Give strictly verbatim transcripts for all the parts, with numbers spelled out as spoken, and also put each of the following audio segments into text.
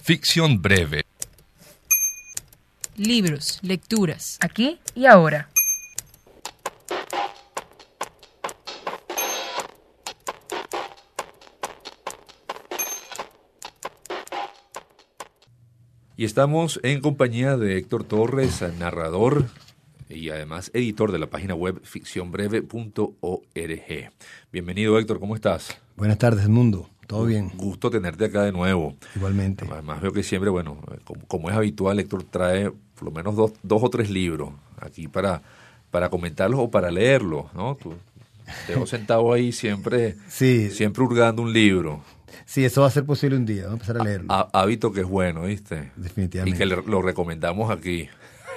Ficción breve. Libros, lecturas. Aquí y ahora. Y estamos en compañía de Héctor Torres, narrador y además editor de la página web ficción breve punto org. Bienvenido, Héctor, ¿cómo estás? Buenas tardes, mundo. ¿Todo bien? Gusto tenerte acá de nuevo. Igualmente. Además veo que siempre, bueno, como, como es habitual, Héctor trae por lo menos dos, dos o tres libros aquí para, para comentarlos o para leerlos, ¿no? Tú te veo sentado ahí siempre, sí. siempre hurgando un libro. Sí, eso va a ser posible un día, vamos a empezar a leerlo. Há- hábito que es bueno, ¿viste? Definitivamente. Y que le- lo recomendamos aquí.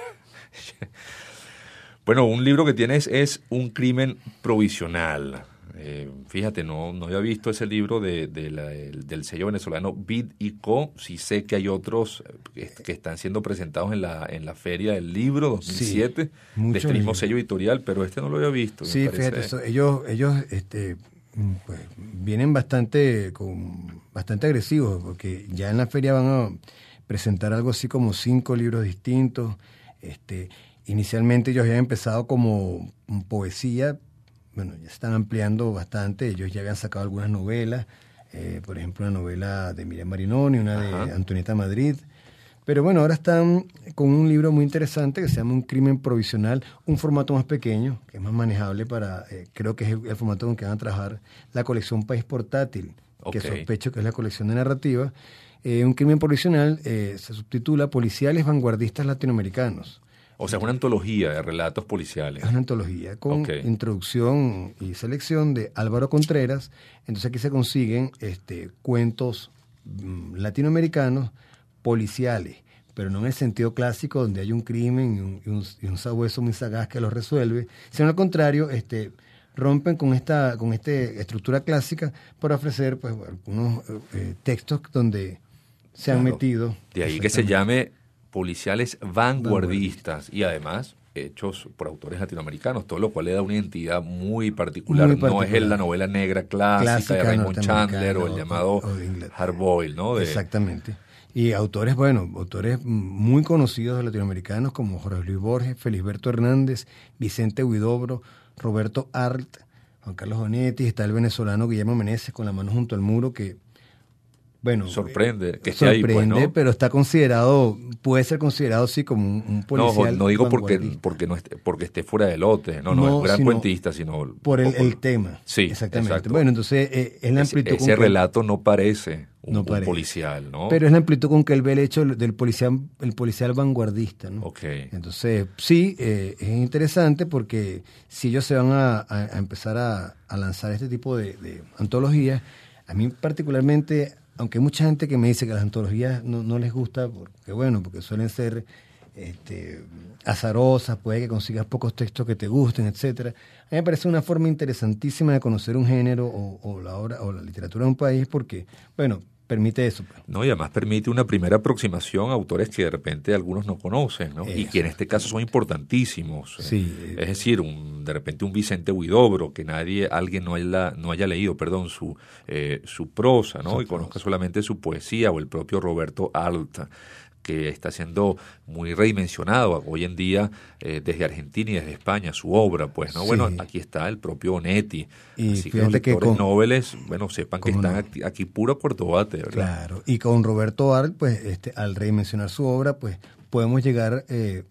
Bueno, un libro que tienes es Un crimen provisional. Eh, fíjate, no, no había visto ese libro de, de la- el- del sello venezolano Vid y Co. Sí sé que hay otros que, que están siendo presentados en la en la Feria del Libro dos mil siete, Sí, de muchos este mismo libros. sello editorial, pero este no lo había visto. me Sí, parece. fíjate, eso, ellos, ellos este, pues, vienen bastante, con, bastante agresivos, porque ya en la feria van a presentar algo así como cinco libros distintos. Este, inicialmente ellos habían empezado como poesía, bueno, ya están ampliando bastante, ellos ya habían sacado algunas novelas, eh, por ejemplo una novela de Miriam Marinoni, una Ajá. de Antonieta Madrid. Pero bueno, ahora están con un libro muy interesante que se llama Un crimen provisional, un formato más pequeño, que es más manejable para, eh, creo que es el, el formato con que van a trabajar la colección País Portátil, Ok. que sospecho que es la colección de narrativa. Eh, un crimen provisional eh, se subtitula Policiales Vanguardistas Latinoamericanos. O sea, es una antología de relatos policiales. Es una antología con Ok. introducción y selección de Álvaro Contreras. Entonces aquí se consiguen este, cuentos mm, latinoamericanos policiales, pero no en el sentido clásico donde hay un crimen y un, y un, y un sabueso muy sagaz que lo resuelve, sino al contrario, este, rompen con esta con este estructura clásica para ofrecer pues algunos eh, textos donde se han Claro. metido. De ahí que se llame policiales vanguardistas y además hechos por autores latinoamericanos, todo lo cual le da una identidad muy particular. Muy No es particular. el- la novela negra clásica, Clásica de Raymond norteamericana Chandler o el o- llamado o de Inglaterra. Hard Boiled, ¿no? De, Exactamente. Y autores, bueno, autores muy conocidos de latinoamericanos como Jorge Luis Borges, Felisberto Hernández, Vicente Huidobro, Roberto Arlt, Juan Carlos Bonetti, está el venezolano Guillermo Meneses con La mano junto al muro, que, bueno... Sorprende que eh, esté ahí, sorprende, pues, ¿no? pero está considerado, puede ser considerado sí como un, un No, policial no digo porque, vanguardista. porque, no esté, porque esté fuera de lote, no, no, No, es un gran sino cuentista, sino... Por el, un poco- el tema. Sí, exactamente. exacto. Bueno, entonces eh, es la Ese, amplitud con ese que- relato no parece un, No un parece. policial, ¿no? Pero es la amplitud con que él ve el hecho del policial, el policial vanguardista, ¿no? Ok. Entonces, sí, eh, es interesante porque si ellos se van a, a- a empezar a, a lanzar este tipo de, de antologías, a mí particularmente, aunque hay mucha gente que me dice que las antologías no, no les gusta, porque bueno, porque suelen ser este, azarosas, puede que consigas pocos textos que te gusten, etcétera. A mí me parece una forma interesantísima de conocer un género o, o la obra o la literatura de un país porque, bueno, permite eso. Pues. No, y además permite una primera aproximación a autores que de repente algunos no conocen, ¿no? Y Eso. que en este caso son importantísimos. Sí. Es decir, un, de repente un Vicente Huidobro, que nadie, alguien no haya, no haya leído, perdón, su, eh, su prosa, ¿no? Su y conozca prosa. solamente su poesía, o el propio Roberto Arlt, que está siendo muy redimensionado hoy en día eh, desde Argentina y desde España, su obra, pues, ¿no? Sí. Bueno, aquí está el propio Onetti. Y Así que los fíjate que lectores con- noveles, bueno, sepan que ¿Cómo están no? aquí, aquí puro a cuarto bate, ¿verdad? Claro, y con Roberto Arlt, pues, este, al redimensionar su obra, pues, podemos llegar eh,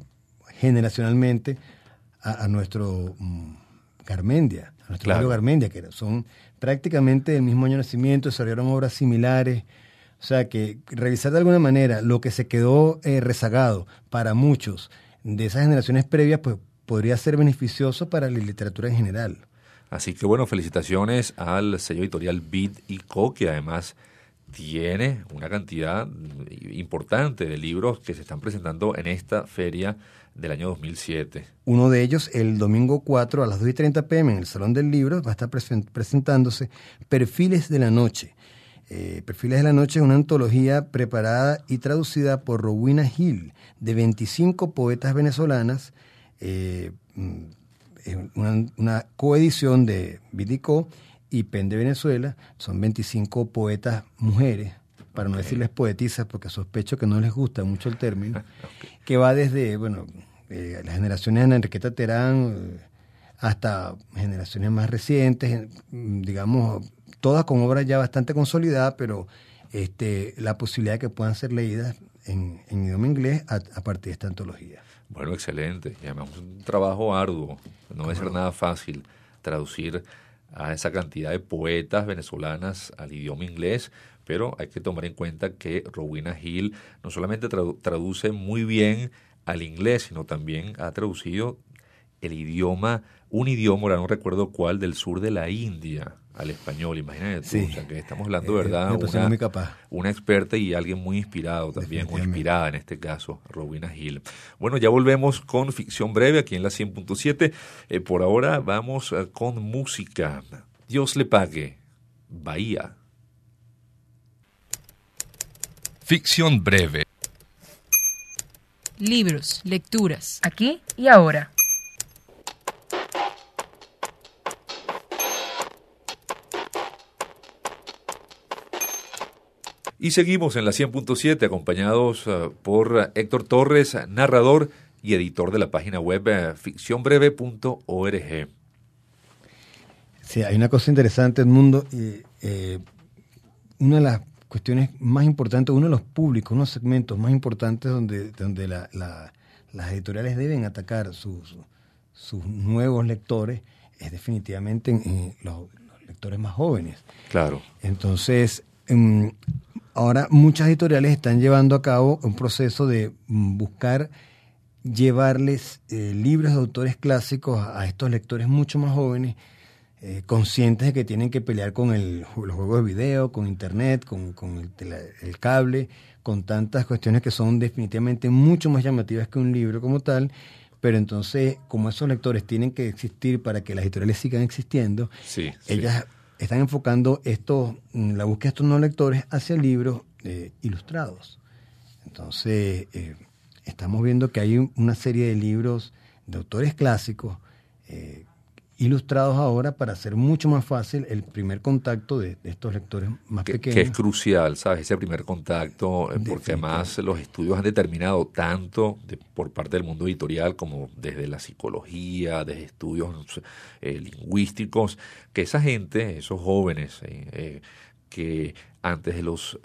generacionalmente a, a nuestro mm, Garmendia, a nuestro Claro. Julio Garmendia, que son prácticamente del mismo año de nacimiento, desarrollaron obras similares. O sea, que revisar de alguna manera lo que se quedó eh, rezagado para muchos de esas generaciones previas, pues, podría ser beneficioso para la literatura en general. Así que bueno, felicitaciones al sello editorial Vid y Co, que además tiene una cantidad importante de libros que se están presentando en esta feria del año dos mil siete. Uno de ellos, el domingo cuatro a las dos y treinta pm en el Salón del Libro, va a estar presen- presentándose Perfiles de la Noche. Eh, Perfiles de la Noche es una antología preparada y traducida por Rowena Hill, de veinticinco poetas venezolanas, eh, una, una coedición de Vid y Co y Pen de Venezuela. Son veinticinco poetas mujeres, para no okay. decirles poetisas, porque sospecho que no les gusta mucho el término, okay. que va desde, bueno, eh, las generaciones de Ana Enriqueta Terán eh, hasta generaciones más recientes, digamos, todas con obras ya bastante consolidadas, pero este, la posibilidad de que puedan ser leídas en, en idioma inglés a, a partir de esta antología. Bueno, excelente. Y además un trabajo arduo. No debe ser nada fácil traducir a esa cantidad de poetas venezolanas al idioma inglés, pero hay que tomar en cuenta que Rowena Hill no solamente tradu- traduce muy bien al inglés, sino también ha traducido el idioma, un idioma, ahora no recuerdo cuál, del sur de la India al español. Imagínate tú, Sí. o sea, que estamos hablando, Eh, ¿verdad? una persona Una, muy capaz. una experta y alguien muy inspirado también, o inspirada en este caso, Rowena Hill. Bueno, ya volvemos con Ficción Breve aquí en la cien punto siete. Eh, por ahora vamos eh, con música. Dios le pague. Bahía. Ficción Breve. Libros, lecturas, aquí y ahora. Y seguimos en la cien punto siete acompañados uh, por uh, Héctor Torres, narrador y editor de la página web uh, ficción breve punto org. Sí, hay una cosa interesante, Edmundo. Eh, eh, una de las cuestiones más importantes, uno de los públicos, unos segmentos más importantes donde, donde la, la, las editoriales deben atacar sus, sus nuevos lectores es definitivamente en, en los, los lectores más jóvenes. Claro. Entonces, um, ahora muchas editoriales están llevando a cabo un proceso de um, buscar llevarles eh, libros de autores clásicos a, a estos lectores mucho más jóvenes, Eh, conscientes de que tienen que pelear con el, los juegos de video, con internet, con, con el, el cable, con tantas cuestiones que son definitivamente mucho más llamativas que un libro como tal, pero entonces, como esos lectores tienen que existir para que las editoriales sigan existiendo, sí, ellas sí. están enfocando esto, la búsqueda de estos nuevos lectores hacia libros eh, ilustrados. Entonces, eh, estamos viendo que hay una serie de libros de autores clásicos eh, ilustrados ahora para hacer mucho más fácil el primer contacto de, de estos lectores más que, pequeños. Que es crucial, ¿sabes? Ese primer contacto, porque además los estudios han determinado tanto de, por parte del mundo editorial como desde la psicología, desde estudios eh, lingüísticos, que esa gente, esos jóvenes eh, eh, que antes de los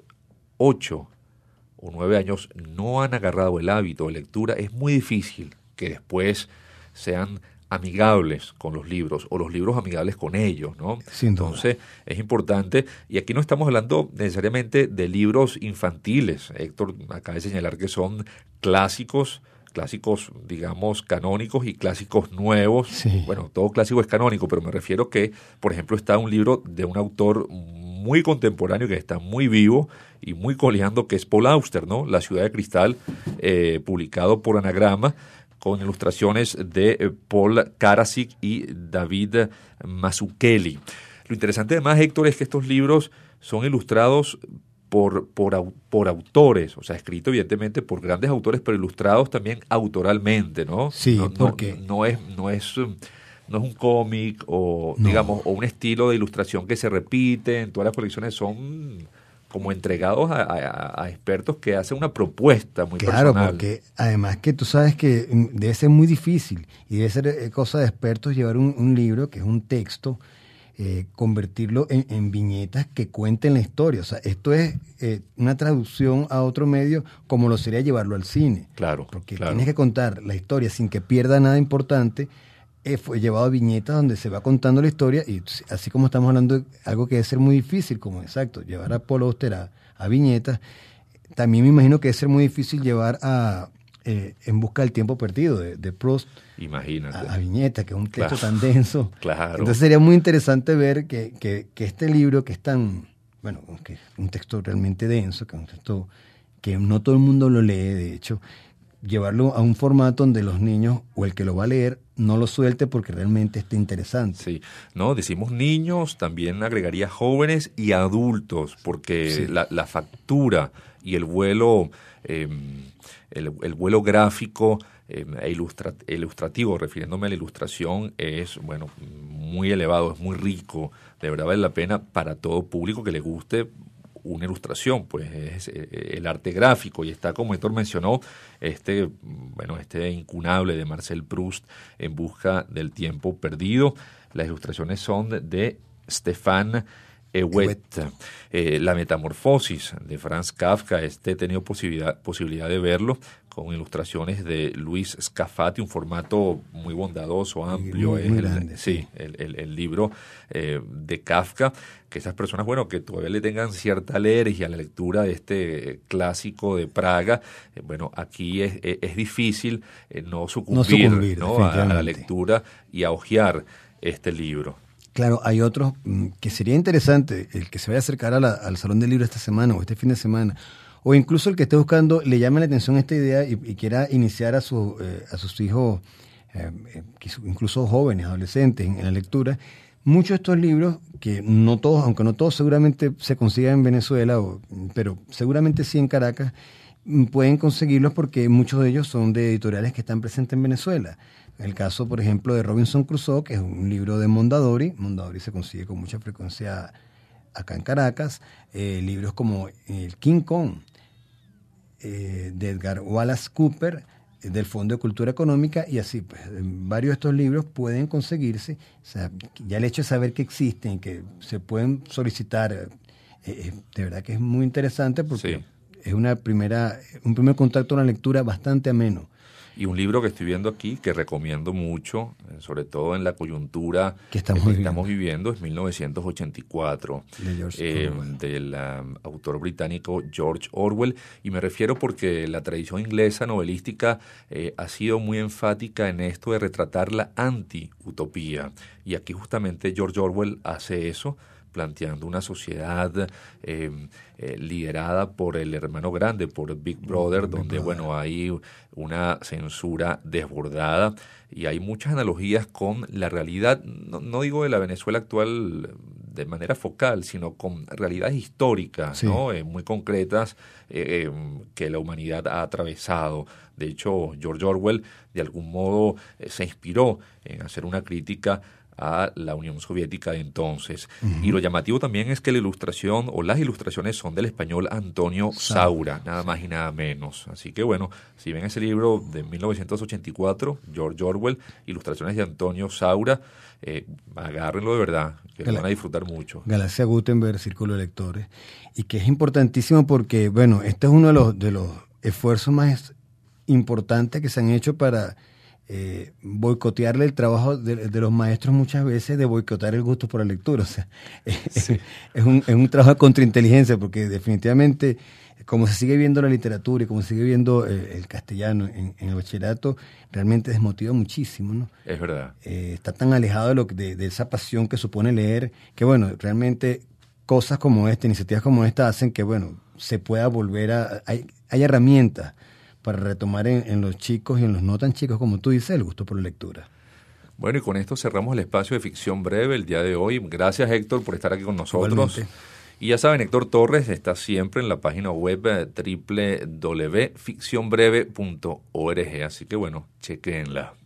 ocho o nueve años no han agarrado el hábito de lectura, es muy difícil que después sean amigables con los libros o los libros amigables con ellos, ¿no? Sin duda. Entonces es importante, y aquí no estamos hablando necesariamente de libros infantiles. Héctor acaba de señalar que son clásicos, clásicos digamos canónicos y clásicos nuevos. Sí. Bueno, todo clásico es canónico, pero me refiero que, por ejemplo, está un libro de un autor muy contemporáneo que está muy vivo y muy coleando, que es Paul Auster, ¿no? La ciudad de cristal, eh, publicado por Anagrama, con ilustraciones de eh, Paul Karasik y David Mazzucchelli. Lo interesante además, Héctor, es que estos libros son ilustrados por, por, por autores, o sea, escrito evidentemente por grandes autores, pero ilustrados también autoralmente, ¿no? Sí, no, porque... No, no es... No es no es un cómic o, no. digamos, o un estilo de ilustración que se repite en todas las colecciones, son como entregados a, a, a expertos que hacen una propuesta muy claro, personal. Claro, porque además que tú sabes que debe ser muy difícil y debe ser cosa de expertos llevar un, un libro que es un texto, eh, convertirlo en, en viñetas que cuenten la historia. O sea, esto es eh, una traducción a otro medio como lo sería llevarlo al cine. Claro, porque claro. tienes que contar la historia sin que pierda nada importante. Eh, fue llevado a viñetas donde se va contando la historia y así como estamos hablando de algo que debe ser muy difícil, como exacto, llevar a Paul Auster a, a viñetas, también me imagino que debe ser muy difícil llevar a eh, En busca del tiempo perdido de, de Proust. Imagínate. A, a viñetas, que es un texto claro. tan denso. Claro. Entonces sería muy interesante ver que, que, que este libro, que es tan, bueno, que es un texto realmente denso, que es un texto que no todo el mundo lo lee, de hecho, llevarlo a un formato donde los niños o el que lo va a leer no lo suelte porque realmente está interesante. Sí, no, decimos niños, también agregaría jóvenes y adultos, porque sí. la, la factura y el vuelo, eh, el, el vuelo gráfico eh, e ilustra, ilustrativo, refiriéndome a la ilustración, es bueno muy elevado, es muy rico, de verdad vale la pena para todo público que le guste una ilustración, pues es eh, el arte gráfico, y está, como Héctor mencionó, este, bueno, este incunable de Marcel Proust, En busca del tiempo perdido. Las ilustraciones son de, de Stefan Ewet. Eh, la Metamorfosis de Franz Kafka, este he tenido posibilidad, posibilidad de verlo, con ilustraciones de Luis Scafati, un formato muy bondadoso, amplio. Muy, es muy el, grande, sí, sí. el, el, el libro eh, de Kafka, que esas personas, bueno, que todavía le tengan cierta alergia a la lectura de este clásico de Praga, eh, bueno, aquí es, es, es difícil eh, no sucumbir, No sucumbir, ¿no? a, a la lectura y a hojear este libro. Claro, hay otros mm, que sería interesante, el que se vaya a acercar a la, al Salón del Libro esta semana o este fin de semana, o incluso el que esté buscando, le llame la atención esta idea y, y quiera iniciar a, su, eh, a sus hijos, eh, incluso jóvenes, adolescentes, en, en la lectura. Muchos de estos libros, que no todos, aunque no todos seguramente se consigan en Venezuela, o, pero seguramente sí en Caracas, pueden conseguirlos porque muchos de ellos son de editoriales que están presentes en Venezuela. El caso, por ejemplo, de Robinson Crusoe, que es un libro de Mondadori. Mondadori se consigue con mucha frecuencia acá en Caracas. Eh, libros como el King Kong, eh, de Edgar Wallace Cooper, eh, del Fondo de Cultura Económica, y así, pues, varios de estos libros pueden conseguirse. O sea, ya el hecho de saber que existen y que se pueden solicitar, eh, eh, de verdad que es muy interesante porque sí. es una primera, un primer contacto con la lectura bastante ameno. Y un libro que estoy viendo aquí, que recomiendo mucho, sobre todo en la coyuntura que estamos, que viviendo. estamos viviendo, es mil novecientos ochenta y cuatro, de eh, del um, autor británico George Orwell. Y me refiero porque la tradición inglesa novelística eh, ha sido muy enfática en esto de retratar la anti-utopía. Y aquí justamente George Orwell hace eso, planteando una sociedad eh, eh, liderada por el hermano grande, por Big Brother, Big donde Brother. bueno hay una censura desbordada y hay muchas analogías con la realidad, no, no digo de la Venezuela actual de manera focal, sino con realidades históricas, sí. ¿no? eh, muy concretas eh, que la humanidad ha atravesado. De hecho, George Orwell de algún modo eh, se inspiró en hacer una crítica a la Unión Soviética de entonces. Uh-huh. Y lo llamativo también es que la ilustración o las ilustraciones son del español Antonio Saura, nada más y nada menos. Así que bueno, si ven ese libro de mil novecientos ochenta y cuatro, George Orwell, ilustraciones de Antonio Saura, eh, agárrenlo de verdad, que Gal- lo van a disfrutar mucho. Galaxia Gutenberg, Círculo de Lectores, y que es importantísimo porque, bueno, este es uno de los, de los esfuerzos más importantes que se han hecho para Eh, boicotearle el trabajo de, de los maestros muchas veces, de boicotear el gusto por la lectura. O sea, sí. es, es, un, es un trabajo de contrainteligencia, porque definitivamente, como se sigue viendo la literatura y como se sigue viendo eh, el castellano en, en el bachillerato, realmente desmotiva muchísimo, ¿no? Es verdad. Eh, está tan alejado de, lo, de, de esa pasión que supone leer, que bueno, realmente cosas como esta, iniciativas como esta, hacen que, bueno, se pueda volver a... Hay, hay herramientas para retomar en, en los chicos y en los no tan chicos, como tú dices, el gusto por la lectura. Bueno, y con esto cerramos el espacio de ficción breve el día de hoy. Gracias, Héctor, por estar aquí con nosotros. Igualmente. Y ya saben, Héctor Torres está siempre en la página web doble u doble u doble u punto ficción breve punto org, así que bueno, chequenla.